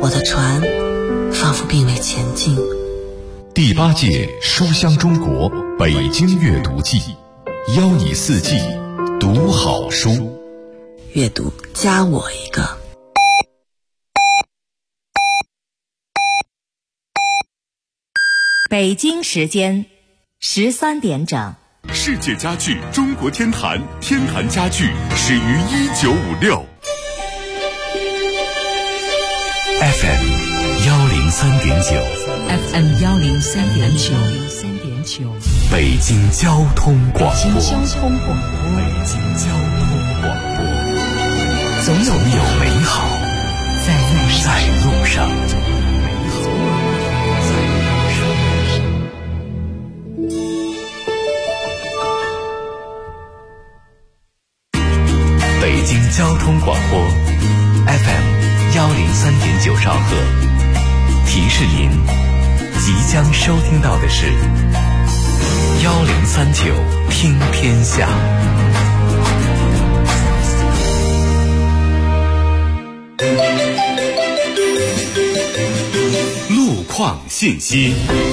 我的船仿佛并未前进。 第8届书香中国北京阅读季，邀你四季读好书。 阅读加我一个。 北京时间13点整。 世界家具中国天坛，天坛家具始于1956。 FM 103.9 FM 103.9 北京交通广播。 北京交通广播，总有美好在路上。北京交通广播 FM 103.9兆赫，提示您即将收听到的是1039听天下。 路况信息。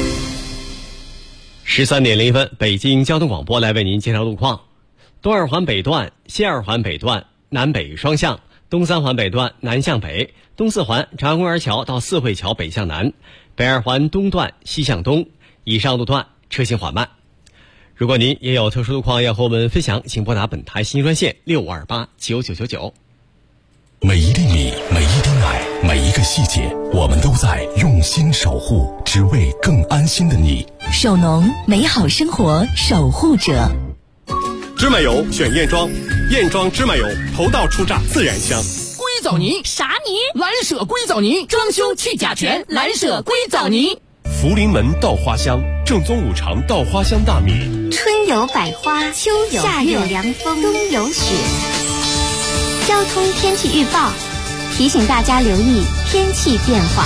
13点01分，北京交通广播来为您介绍路况。东二环北段、西二环北段南北双向，东三环北段南向北，东四环长安公园桥到四惠桥北向南，北二环东段西向东，以上路段车行缓慢。如果您也有特殊路况要和我们分享，请拨打本台信息专线65289999。 每一粒米，每一丁奶，每一个细节，我们都在用心守护，只为更安心的你。 首农，美好生活守护者。 芝麻油选燕庄，燕庄芝麻油头道出榨，自然香。 硅藻泥啥泥？蓝舍硅藻泥，装修去甲醛，蓝舍硅藻泥。 福临门稻花香，正宗五常稻花香大米。 春有百花，秋有夏有凉风，冬有雪。交通天气预报提醒大家留意天气变化。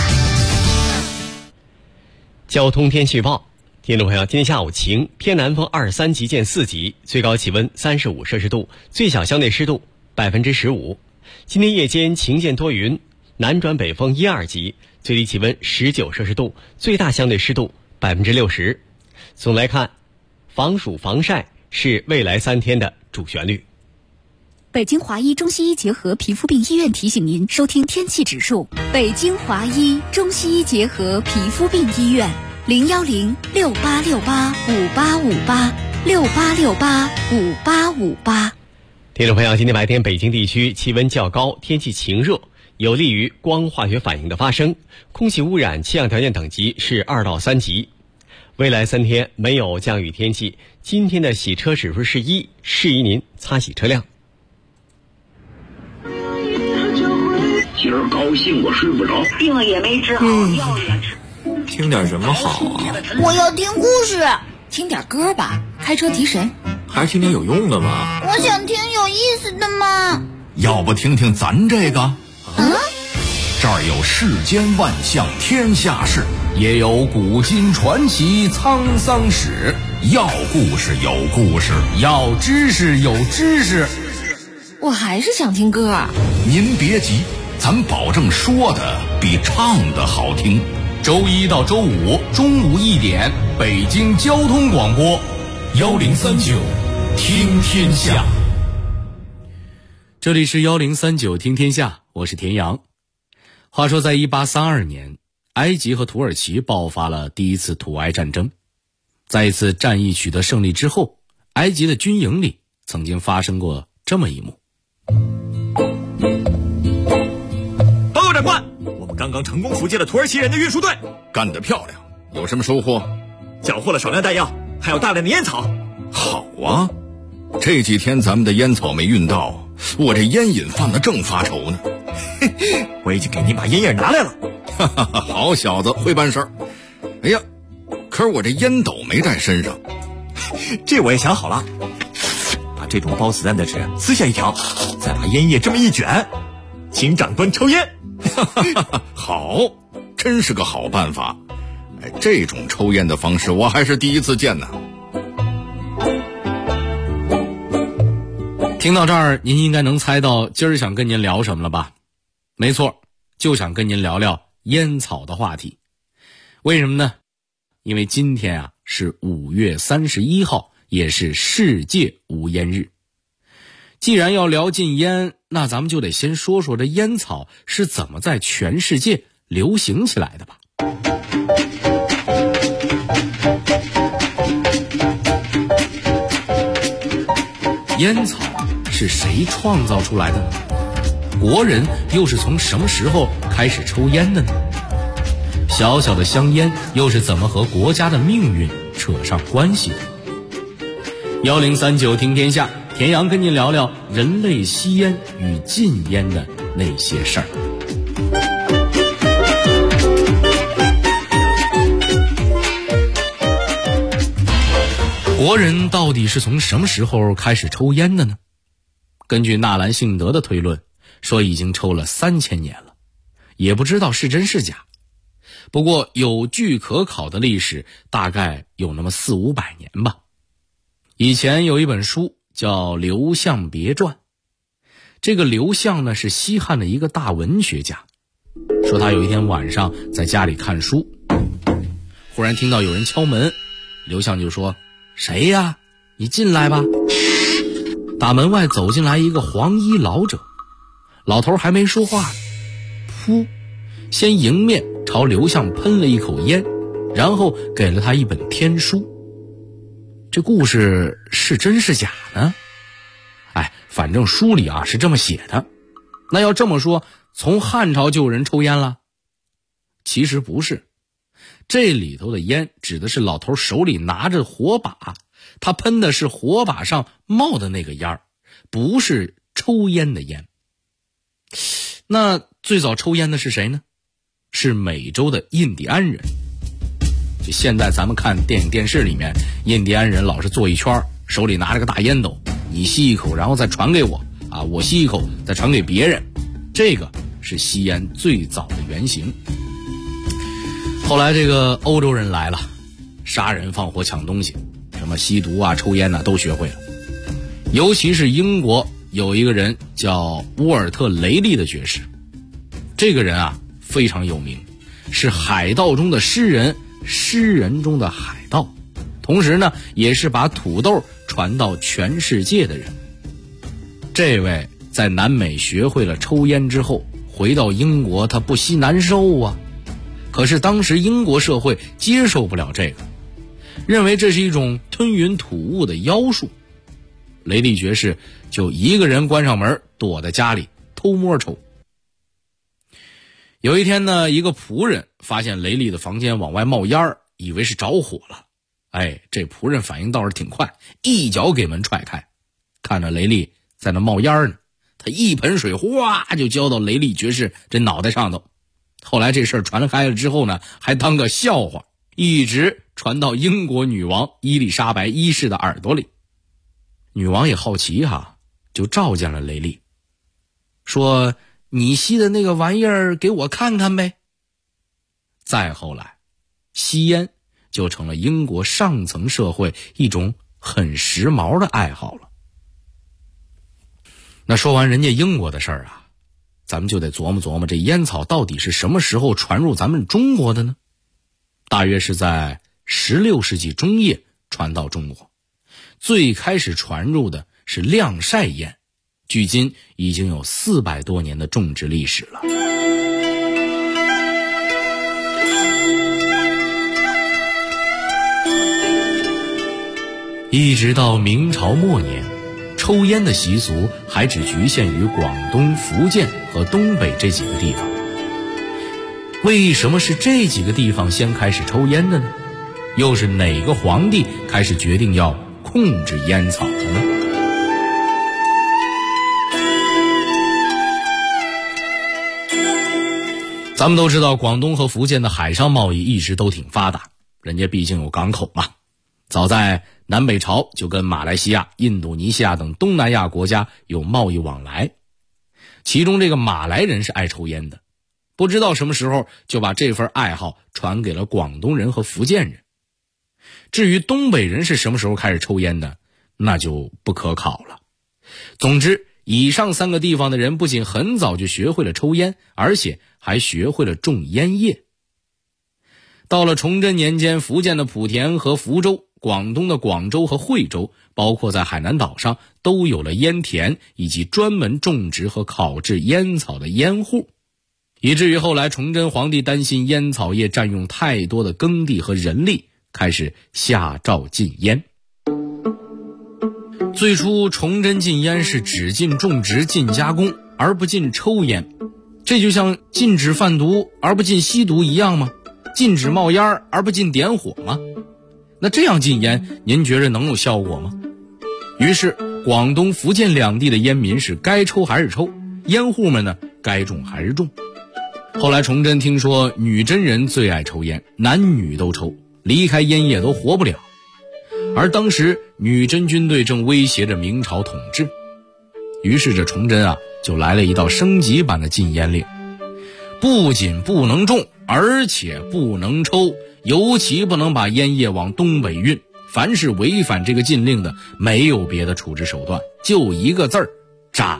交通天气预报，听众朋友，今天下午晴，偏南风23级见4级，最高气温35摄氏度，最小相对湿度15%。今天夜间晴见多云，南转北风1、2级，最低气温19摄氏度，最大相对湿度60%。总来看，防暑防晒是未来3天的主旋律。 北京华医中西医结合皮肤病医院提醒您收听天气指数。北京华医中西医结合皮肤病医院01068685858，68685858。 听众朋友，今天白天北京地区气温较高，天气晴热，有利于光化学反应的发生，空气污染气象条件等级是2到3级。未来3天没有降雨天气，今天的洗车指数是1，适宜您擦洗车辆。 今儿高兴我睡不着， 病了也没治好，药也吃。 听点什么好啊？ 我要听故事。 听点歌吧，开车提神。 还是听点有用的吧。 我想听有意思的嘛。 要不听听咱这个？这儿有世间万象天下事，也有古今传奇沧桑史。要故事有故事，要知识有知识。 我还是想听歌。 您别急，咱保证说的比唱的好听。周1到周5中午1点，北京交通广播1039听天下。 这里是1039听天下，我是田阳。话说在1832年，埃及和土耳其爆发了第一次土埃战争。在一次战役取得胜利之后，埃及的军营里曾经发生过这么一幕。 报告长官，我们刚刚成功伏击了土耳其人的运输队。 干得漂亮，有什么收获？ 缴获了少量弹药，还有大量的烟草。 好啊，这几天咱们的烟草没运到，我这烟瘾犯了正发愁呢。 我已经给您把烟叶拿来了。 好小子，会办事儿。哎呀，可是我这烟斗没带身上。 这我也想好了，把这种包子弹的纸撕下一条，再把烟叶这么一卷，请长官抽烟。 好，真是个好办法。这种抽烟的方式我还是第一次见呢。 听到这儿，您应该能猜到今儿想跟您聊什么了吧？没错，就想跟您聊聊烟草的话题。为什么呢？因为今天啊是5月31号，也是世界无烟日。既然要聊禁烟，那咱们就得先说说这烟草是怎么在全世界流行起来的吧。烟草是谁创造出来的呢？国人又是从什么时候开始抽烟的呢？小小的香烟又是怎么和国家的命运扯上关系的？1039听天下，田阳跟您聊聊人类吸烟与禁烟的那些事儿。国人到底是从什么时候开始抽烟的呢？根据纳兰性德的推论，说已经抽了3000年了，也不知道是真是假。不过有据可考的历史大概有那么400-500年吧。以前有一本书叫《刘向别传》，这个刘向呢是西汉的一个大文学家，说他有一天晚上在家里看书，忽然听到有人敲门，刘向就说：“谁呀？你进来吧。”打门外走进来一个黄衣老者，老头还没说话，噗，先迎面朝刘向喷了一口烟，然后给了他一本天书。这故事是真是假呢？反正书里啊是这么写的。那要这么说，从汉朝就有人抽烟了？其实不是，这里头的烟指的是老头手里拿着火把，他喷的是火把上冒的那个烟儿，不是抽烟的烟。那最早抽烟的是谁呢？是美洲的印第安人。就现在咱们看电影电视里面，印第安人老是坐一圈，手里拿着个大烟斗，你吸一口然后再传给我啊，我吸一口再传给别人，这个是吸烟最早的原型。后来这个欧洲人来了，杀人放火抢东西，什么吸毒啊抽烟啊都学会了。尤其是英国有一个人叫沃尔特雷利的爵士，这个人啊非常有名，是海盗中的诗人，诗人中的海盗，同时呢也是把土豆传到全世界的人。这位在南美学会了抽烟之后，回到英国他不吸难受啊。可是当时英国社会接受不了这个，认为这是一种吞云吐雾的妖术。雷利爵士就一个人关上门，躲在家里偷摸抽。有一天呢，一个仆人发现雷利的房间往外冒烟，以为是着火了。这仆人反应倒是挺快，一脚给门踹开，看着雷利在那冒烟呢，他一盆水哗就浇到雷利爵士这脑袋上头。后来这事儿传开了之后呢，还当个笑话，一直传到英国女王伊丽莎白一世的耳朵里。女王也好奇就召见了雷利，说：“你吸的那个玩意儿给我看看呗。”再后来，吸烟就成了英国上层社会一种很时髦的爱好了。那说完人家英国的事儿咱们就得琢磨琢磨，这烟草到底是什么时候传入咱们中国的呢？大约是在16世纪中叶传到中国，最开始传入的是晾晒烟，距今已经有400多年的种植历史了。一直到明朝末年，抽烟的习俗还只局限于广东、福建和东北这几个地方。为什么是这几个地方先开始抽烟的呢？又是哪个皇帝开始决定要控制烟草的呢？咱们都知道，广东和福建的海上贸易一直都挺发达，人家毕竟有港口嘛。早在南北朝就跟马来西亚、印度尼西亚等东南亚国家有贸易往来，其中这个马来人是爱抽烟的，不知道什么时候就把这份爱好传给了广东人和福建人。至于东北人是什么时候开始抽烟的，那就不可考了。总之， 以上3个地方的人不仅很早就学会了抽烟，而且还学会了种烟叶。到了崇祯年间，福建的莆田和福州，广东的广州和惠州，包括在海南岛上，都有了烟田以及专门种植和烤制烟草的烟户，以至于后来崇祯皇帝担心烟草业占用太多的耕地和人力，开始下诏禁烟。最初崇祯禁烟是只禁种植禁加工而不禁抽烟，这就像禁止贩毒而不禁吸毒一样吗？禁止冒烟而不禁点火吗？那这样禁烟您觉得能有效果吗？于是广东福建两地的烟民是该抽还是抽，烟户们呢该种还是种。后来崇祯听说女真人最爱抽烟，男女都抽，离开烟叶都活不了。而当时女真军队正威胁着明朝统治，于是这崇祯就来了一道升级版的禁烟令，不仅不能种，而且不能抽，尤其不能把烟叶往东北运。凡是违反这个禁令的，没有别的处置手段，就一个字儿：斩。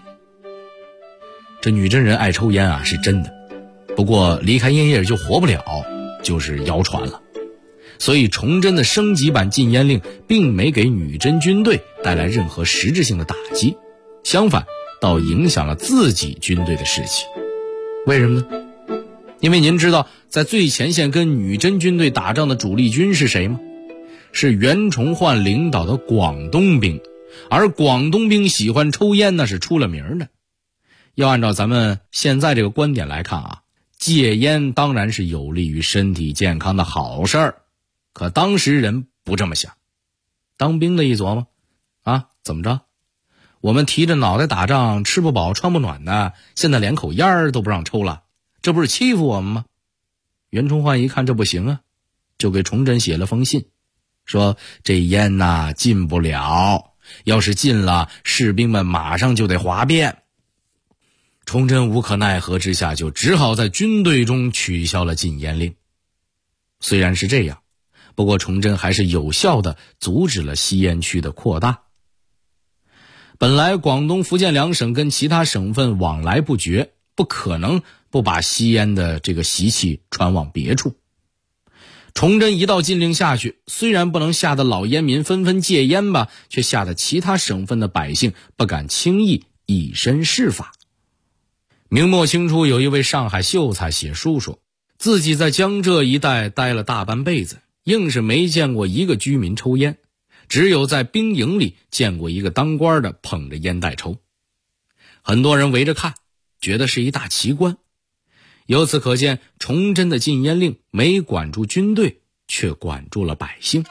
这女真人爱抽烟是真的，不过离开烟叶就活不了，就是谣传了。所以崇祯的升级版禁烟令并没给女真军队带来任何实质性的打击，相反倒影响了自己军队的士气。为什么呢？因为您知道在最前线跟女真军队打仗的主力军是谁吗？是袁崇焕领导的广东兵，而广东兵喜欢抽烟那是出了名的。要按照咱们现在这个观点来看戒烟当然是有利于身体健康的好事儿，可当时人不这么想。当兵的一琢磨怎么着，我们提着脑袋打仗，吃不饱穿不暖的，现在连口烟都不让抽了，这不是欺负我们吗？袁崇焕一看这不行就给崇祯写了封信，说这烟禁不了，要是禁了，士兵们马上就得哗变。崇祯无可奈何之下，就只好在军队中取消了禁烟令。虽然是这样，不过崇祯还是有效地阻止了吸烟区的扩大。本来广东福建两省跟其他省份往来不绝，不可能不把吸烟的这个习气传往别处。崇祯一道禁令下去，虽然不能吓得老烟民纷纷戒烟吧，却吓得其他省份的百姓不敢轻易以身试法。明末清初有一位上海秀才写书说，自己在江浙一带待了大半辈子，硬是没见过一个居民抽烟，只有在兵营里见过一个当官的捧着烟袋抽。很多人围着看，觉得是一大奇观。由此可见，崇祯的禁烟令没管住军队，却管住了百姓。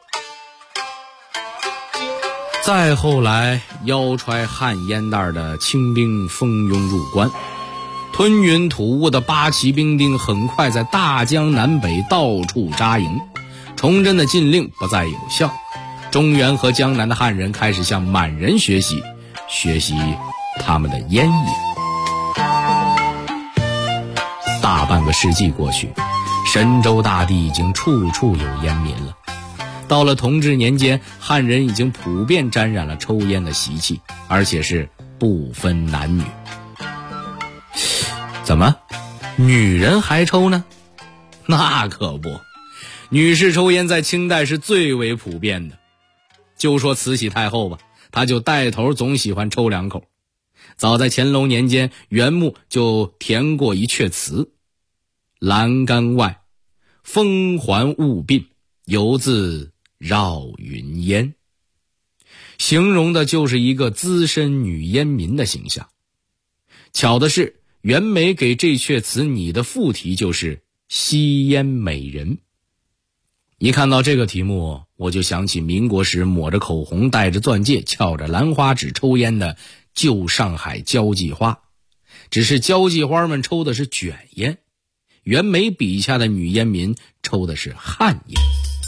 再后来，腰揣旱烟袋的清兵蜂拥入关，吞云吐雾的八旗兵丁很快在大江南北到处扎营。崇祯的禁令不再有效，中原和江南的汉人开始向满人学习他们的烟叶。大半个世纪过去，神州大地已经处处有烟民了。到了同治年间，汉人已经普遍沾染了抽烟的习气，而且是不分男女。怎么，女人还抽呢？那可不，女士抽烟在清代是最为普遍的。就说慈禧太后吧，她就带头总喜欢抽两口。早在乾隆年间，袁牧就填过一阙词：栏杆外，风环雾鬓，犹自绕云烟，形容的就是一个资深女烟民的形象。巧的是，袁枚给这阙词拟的副题就是吸烟美人。一看到这个题目，我就想起民国时抹着口红，戴着钻戒，翘着兰花指抽烟的旧上海交际花。只是交际花们抽的是卷烟，袁枚笔下的女烟民抽的是旱烟。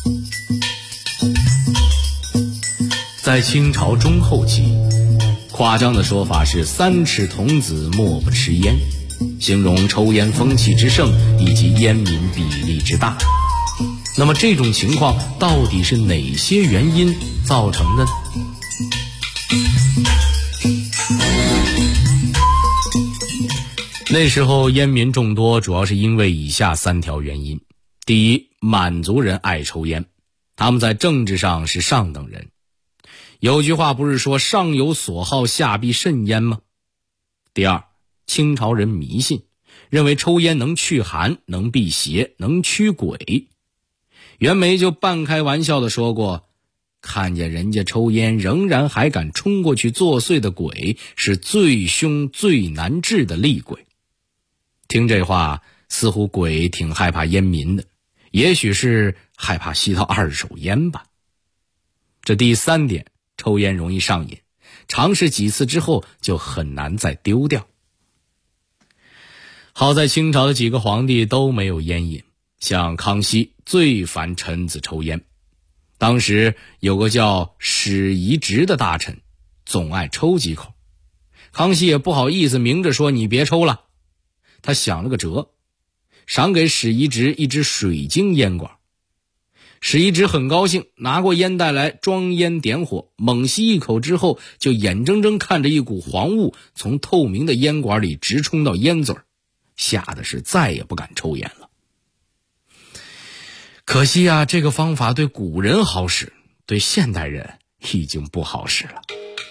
在清朝中后期，夸张的说法是三尺童子莫不吃烟，形容抽烟风气之盛以及烟民比例之大。那么这种情况到底是哪些原因造成的呢？ 那时候烟民众多，主要是因为以下3条原因。第一，满族人爱抽烟，他们在政治上是上等人。有句话不是说上有所好，下必甚焉吗？第二，清朝人迷信，认为抽烟能去寒，能辟邪，能驱鬼。袁枚就半开玩笑地说过，看见人家抽烟仍然还敢冲过去作祟的鬼，是最凶最难治的厉鬼。听这话，似乎鬼挺害怕烟民的，也许是害怕吸到2手烟吧。这第3点，抽烟容易上瘾，尝试几次之后就很难再丢掉。好在清朝的几个皇帝都没有烟瘾，像康熙最烦臣子抽烟。当时有个叫史宜直的大臣，总爱抽几口。康熙也不好意思明着说你别抽了，他想了个辙，赏给史宜直一只水晶烟管。史宜直很高兴，拿过烟袋来装烟点火，猛吸一口之后，就眼睁睁看着一股黄雾从透明的烟管里直冲到烟嘴，吓得是再也不敢抽烟了。可惜啊，这个方法对古人好使，对现代人已经不好使了。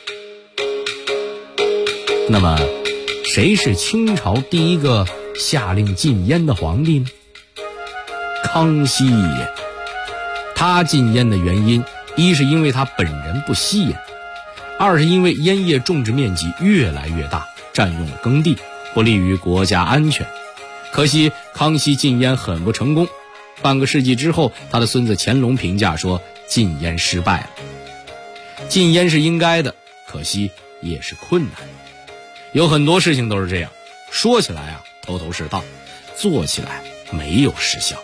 那么谁是清朝第一个下令禁烟的皇帝呢？康熙爷。他禁烟的原因，一是因为他本人不吸烟，二是因为烟叶种植面积越来越大，占用了耕地，不利于国家安全。可惜康熙禁烟很不成功，半个世纪之后，他的孙子乾隆评价说禁烟失败了。禁烟是应该的，可惜也是困难。有很多事情都是这样，说起来啊头头是道，做起来没有实效。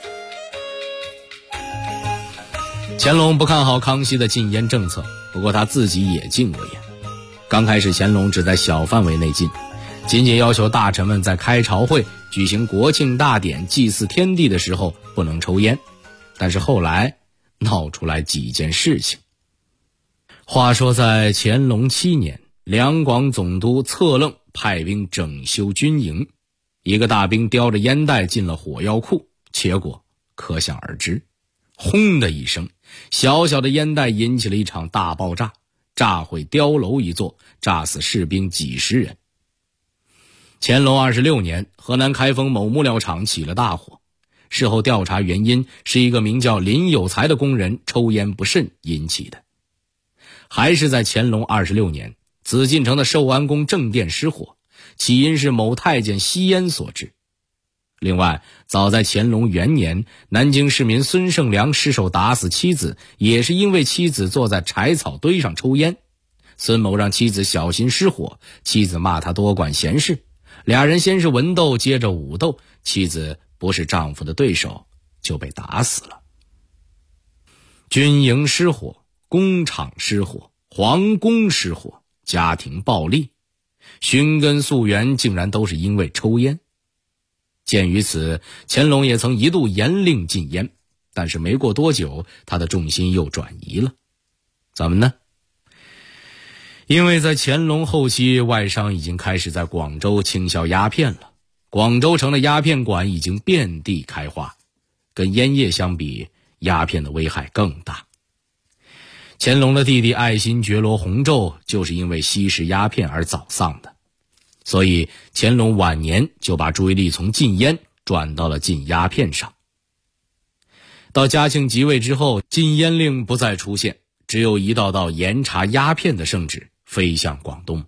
乾隆不看好康熙的禁烟政策，不过他自己也禁过烟。刚开始乾隆只在小范围内禁，仅仅要求大臣们在开朝会、举行国庆大典、祭祀天地的时候不能抽烟。但是后来闹出来几件事情。话说在乾隆7年，两广总督策楞派兵整修军营，一个大兵叼着烟袋进了火药库，结果可想而知，轰的一声，小小的烟袋引起了一场大爆炸，炸毁碉楼一座，炸死士兵几十人。乾隆26年，河南开封某木料厂起了大火，事后调查原因是一个名叫林有才的工人抽烟不慎引起的。还是在乾隆26年，紫禁城的寿安宫正殿失火，起因是某太监吸烟所致。另外，早在乾隆元年，南京市民孙胜良失手打死妻子，也是因为妻子坐在柴草堆上抽烟。孙某让妻子小心失火，妻子骂他多管闲事，俩人先是文斗，接着武斗，妻子不是丈夫的对手，就被打死了。军营失火，工厂失火，皇宫失火，家庭暴力，寻根溯源竟然都是因为抽烟。鉴于此，乾隆也曾一度严令禁烟，但是没过多久，他的重心又转移了。怎么呢？因为在乾隆后期，外商已经开始在广州倾销鸦片了，广州城的鸦片馆已经遍地开花，跟烟叶相比，鸦片的危害更大。乾隆的弟弟爱新觉罗弘昼就是因为吸食鸦片而早丧的，所以乾隆晚年就把注意力从禁烟转到了禁鸦片上。到嘉庆即位之后，禁烟令不再出现，只有一道道严查鸦片的圣旨飞向广东。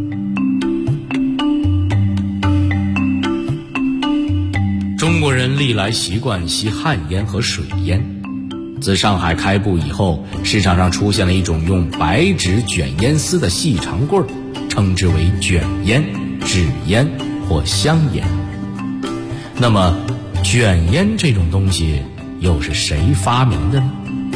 中国人历来习惯吸旱烟和水烟。自上海开埠以后，市场上出现了一种用白纸卷烟丝的细长棍，称之为卷烟、纸烟或香烟。那么卷烟这种东西又是谁发明的呢？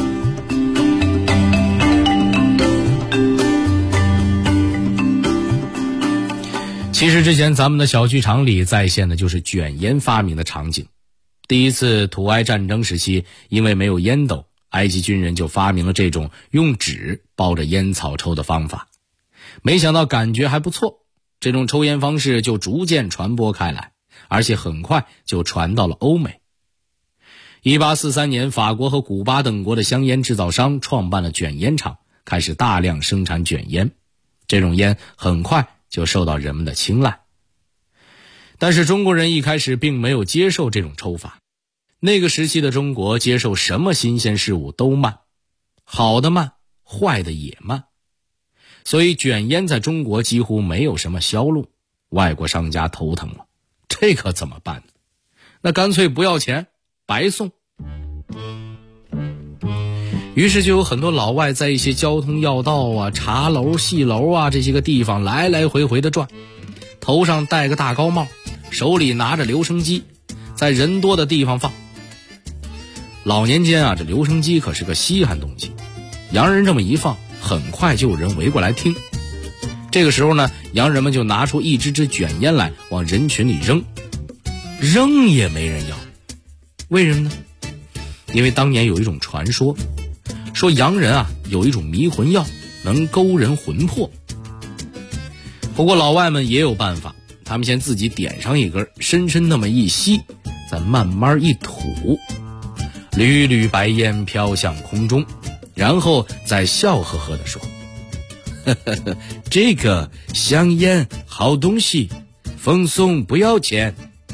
其实之前咱们的小剧场里再现的就是卷烟发明的场景。第一次土埃战争时期，因为没有烟斗，埃及军人就发明了这种用纸包着烟草抽的方法。没想到感觉还不错， 这种抽烟方式就逐渐传播开来，而且很快就传到了欧美。1843年，法国和古巴等国的香烟制造商创办了卷烟厂，开始大量生产卷烟。这种烟很快就受到人们的青睐。但是中国人一开始并没有接受这种抽法。那个时期的中国接受什么新鲜事物都慢，好的慢，坏的也慢。所以卷烟在中国几乎没有什么销路，外国商家头疼了，这可怎么办呢？那干脆不要钱，白送。于是就有很多老外在一些交通要道啊、茶楼、戏楼啊这些个地方来来回回的转，头上戴个大高帽，手里拿着留声机，在人多的地方放。老年间啊，这留声机可是个稀罕东西，洋人这么一放，很快就有人围过来听。这个时候呢，洋人们就拿出一支支卷烟来往人群里扔，扔也没人要。为什么呢？因为当年有一种传说，说洋人啊有一种迷魂药能勾人魂魄。不过老外们也有办法，他们先自己点上一根，深深那么一吸，再慢慢一吐，缕缕白烟飘向空中，然后再笑呵呵地说，呵呵呵，这个香烟好东西，奉送不要钱。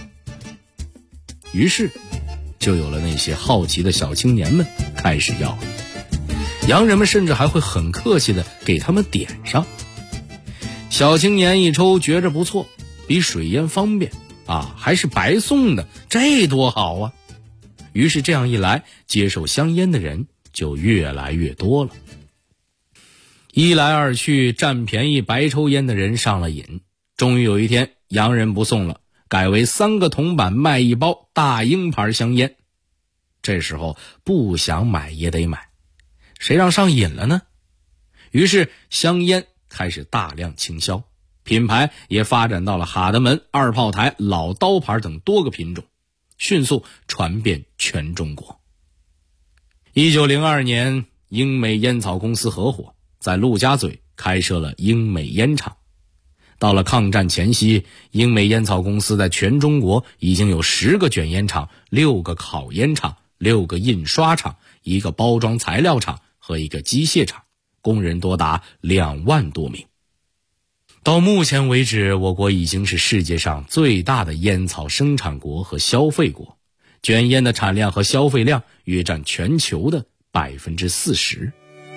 于是就有了那些好奇的小青年们开始要了，洋人们甚至还会很客气地给他们点上。小青年一抽觉着不错，比水烟方便啊，还是白送的，这多好啊！于是这样一来，接受香烟的人就越来越多了。一来二去，占便宜白抽烟的人上了瘾。终于有一天，洋人不送了，改为3个铜板卖一包大鹰牌香烟。这时候不想买也得买，谁让上瘾了呢？于是香烟开始大量倾销，品牌也发展到了哈德门、二炮台、老刀牌等多个品种，迅速传遍全中国。1902年，英美烟草公司合伙在陆家嘴开设了英美烟厂。到了抗战前夕，英美烟草公司在全中国已经有10个卷烟厂、6个烤烟厂、6个印刷厂、1个包装材料厂和1个机械厂，工人多达2万多名。到目前为止，我国已经是世界上最大的烟草生产国和消费国，卷烟的产量和消费量约占全球的40%。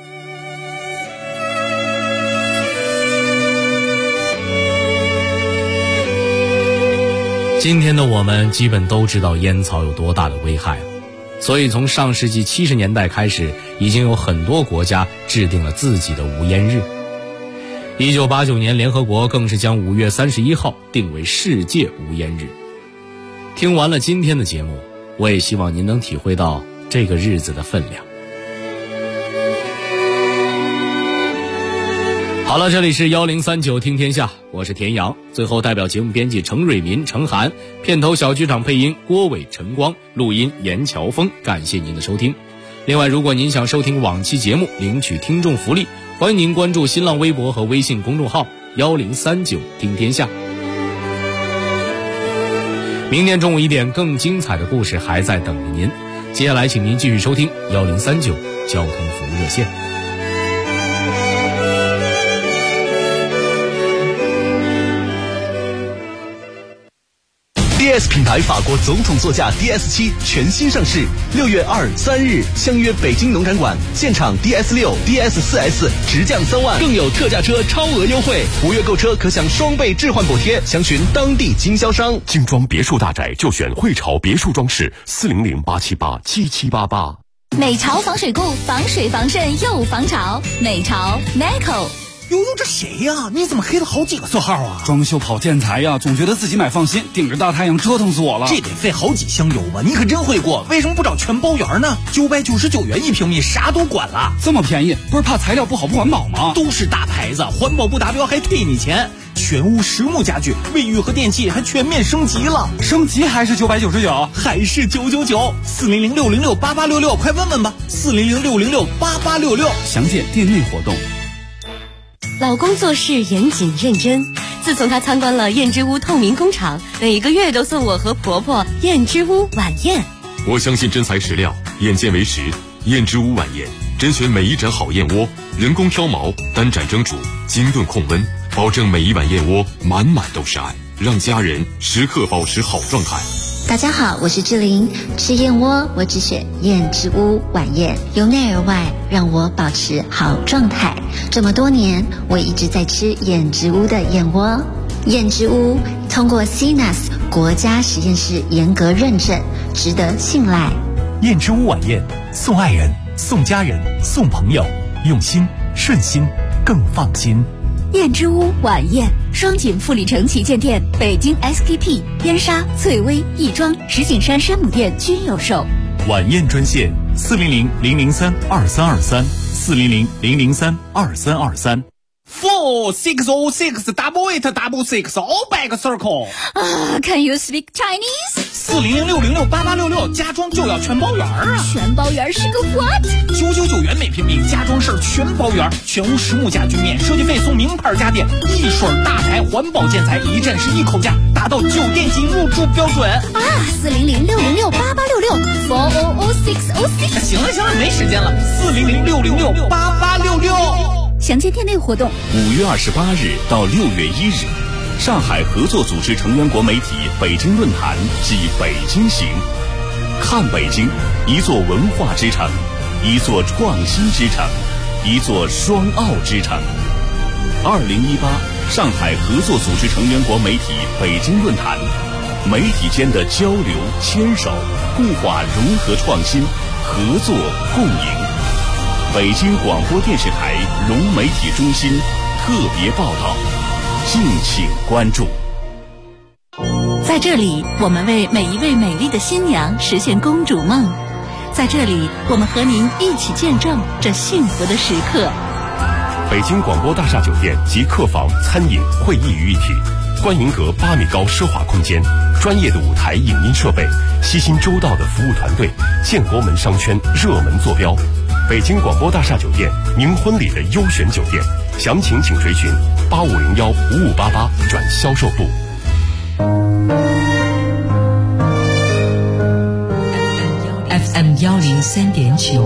今天的我们基本都知道烟草有多大的危害了，所以从上世纪70年代开始，已经有很多国家制定了自己的无烟日。1989年，联合国更是将5月31号定为世界无烟日。听完了今天的节目，我也希望您能体会到这个日子的分量。好了，这里是1039听天下，我是田阳。最后代表节目编辑程瑞民、程涵，片头小剧场配音郭伟、陈光，录音严乔峰。感谢您的收听。另外，如果您想收听往期节目，领取听众福利，欢迎您关注新浪微博和微信公众号1039听天下。明天中午1点，更精彩的故事还在等着您。接下来请您继续收听1039交通服务热线。 DS 品牌法国总统座驾 DS7 全新上市，6月2、3日相约北京农展馆，现场 DS6、DS4S 直降3万，更有特价车超额优惠，5月购车可享双倍置换补贴，详询当地经销商。 精装别墅大宅就选汇潮别墅装饰，400-878-7788。 美潮防水固，防水防渗又防潮。美潮 Meco。 悠悠，这谁呀？你怎么黑了好几个色号啊？ 装修跑建材呀，总觉得自己买放心，顶着大太阳折腾死我了。 这得费好几箱油吧？你可真会过，为什么不找全包圆呢？999元1平米，啥都管了。 这么便宜，不是怕材料不好不环保吗？ 都是大牌子，环保不达标还退你钱。全屋实木家具，卫浴和电器还全面升级了。 升级还是999？ 还是999？400-606-8866，快问问吧。400-606-8866， 详见店内活动。 老公做事严谨认真， 自从她参观了燕之屋透明工厂，每个月都送我和婆婆燕之屋晚宴。 我相信真材实料，眼见为实。燕之屋晚宴甄选每一盏好燕窝，人工挑毛，单盏蒸煮，精炖控温，保证每一碗燕窝满满都是爱，让家人时刻保持好状态。 大家好，我是志玲，吃燕窝我只选燕之屋晚宴，由内而外让我保持好状态。这么多年，我一直在吃燕之屋的燕窝。燕之屋通过 CNAS 国家实验室严格认证，值得信赖。 燕之屋晚宴，送爱人，送家人，送朋友，用心顺心更放心。 燕之屋晚宴，双井富力城旗舰店、北京 SKP、燕莎、翠微、亦庄、石景山山姆店均有售。 晚宴专线400-003-2323，400-003-2323。 4 606 8 8 6 all back circle。 Can you speak Chinese？ 400-606-8866，家装就要全包圆啊！ 全包圆是个 what？ 999元每平米，家装事儿全包圆，全屋实木家具免设计费，送名牌家电，一水大牌环保建材，一站式一口价，达到酒店级入住标准啊！400-606-8866，400-606。 行了，没时间了，400-606-8866。 详见店内活动。 5月28日到6月1日，上海合作组织成员国媒体北京论坛暨北京行。看北京，一座文化之城，一座创新之城，一座双奥之城。2018上海合作组织成员国媒体北京论坛，媒体间的交流、牵手、固化融合创新，合作共赢。北京广播电视台融媒体中心特别报道，敬请关注。 在这里，我们为每一位美丽的新娘实现公主梦。在这里，我们和您一起见证这幸福的时刻。 北京广播大厦酒店集客房、餐饮、会议于一体，观云阁8米高奢华空间，专业的舞台影音设备，悉心周到的服务团队，建国门商圈热门坐标。北京广播大厦酒店，您婚礼的优选酒店，详情请垂询8501-5588转销售部。 FM 103.9，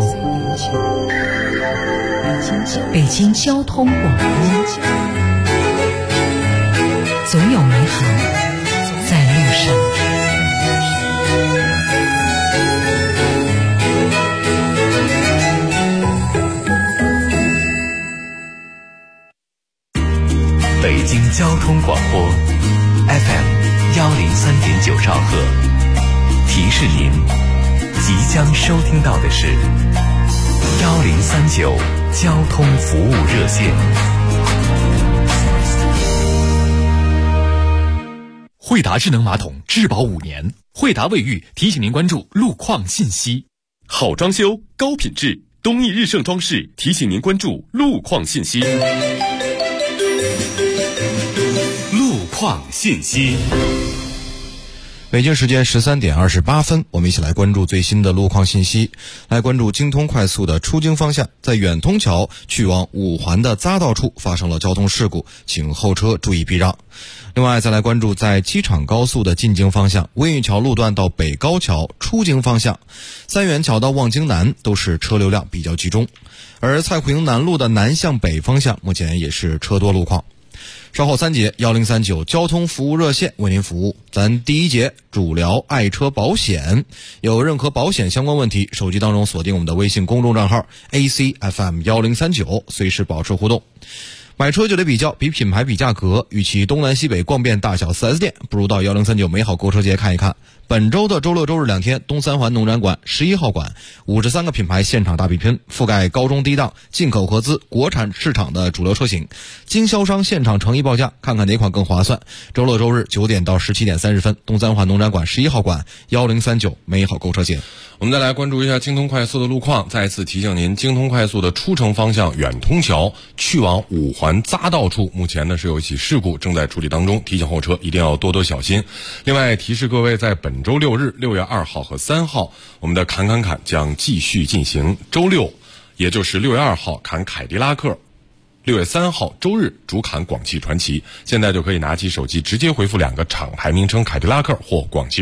北京交通广播，总有美好在路上。 北京交通广播 FM 103.9兆赫，提示您即将收听到的是1039交通服务热线。 惠达智能马桶质保5年，惠达卫浴提醒您关注路况信息。好装修高品质，东义日盛装饰提醒您关注路况信息。路况信息。 北京时间13点28分，我们一起来关注最新的路况信息。来关注京通快速的出京方向，在远通桥去往5环的匝道处发生了交通事故，请后车注意避让。另外再来关注在机场高速的进京方向，温榆桥路段到北高桥出京方向，三元桥到望京南都是车流量比较集中，而蔡胡营南路的南向北方向目前也是车多路况。稍后3节1039交通服务热线为您服务。咱第1节主聊爱车保险，有任何保险相关问题，手机当中锁定我们的微信公众账号 ACFM1039，随时保持互动。买车就得比较，比品牌比价格，与其东南西北逛遍大小 4S 店，不如到1039美好购车节看一看。本周的周六周日2天，东三环农展馆11号馆53个品牌现场大比拼，覆盖高中低档、进口合资、国产市场的主流车型，经销商现场诚意报价，看看哪款更划算。周六周日9点到17点30分，东三环农展馆11号馆1039美好购车节。 我们再来关注一下京通快速的路况，再次提醒您，京通快速的出城方向远通桥去往5环匝道处，目前呢是有一起事故正在处理当中，提醒后车一定要多多小心。另外提示各位，在本周六日6月2号和3号，我们的侃将继续进行。周六也就是6月2号侃凯迪拉克 6月3号周日主砍广汽传祺，现在就可以拿起手机直接回复2个厂牌名称凯迪拉克或广汽。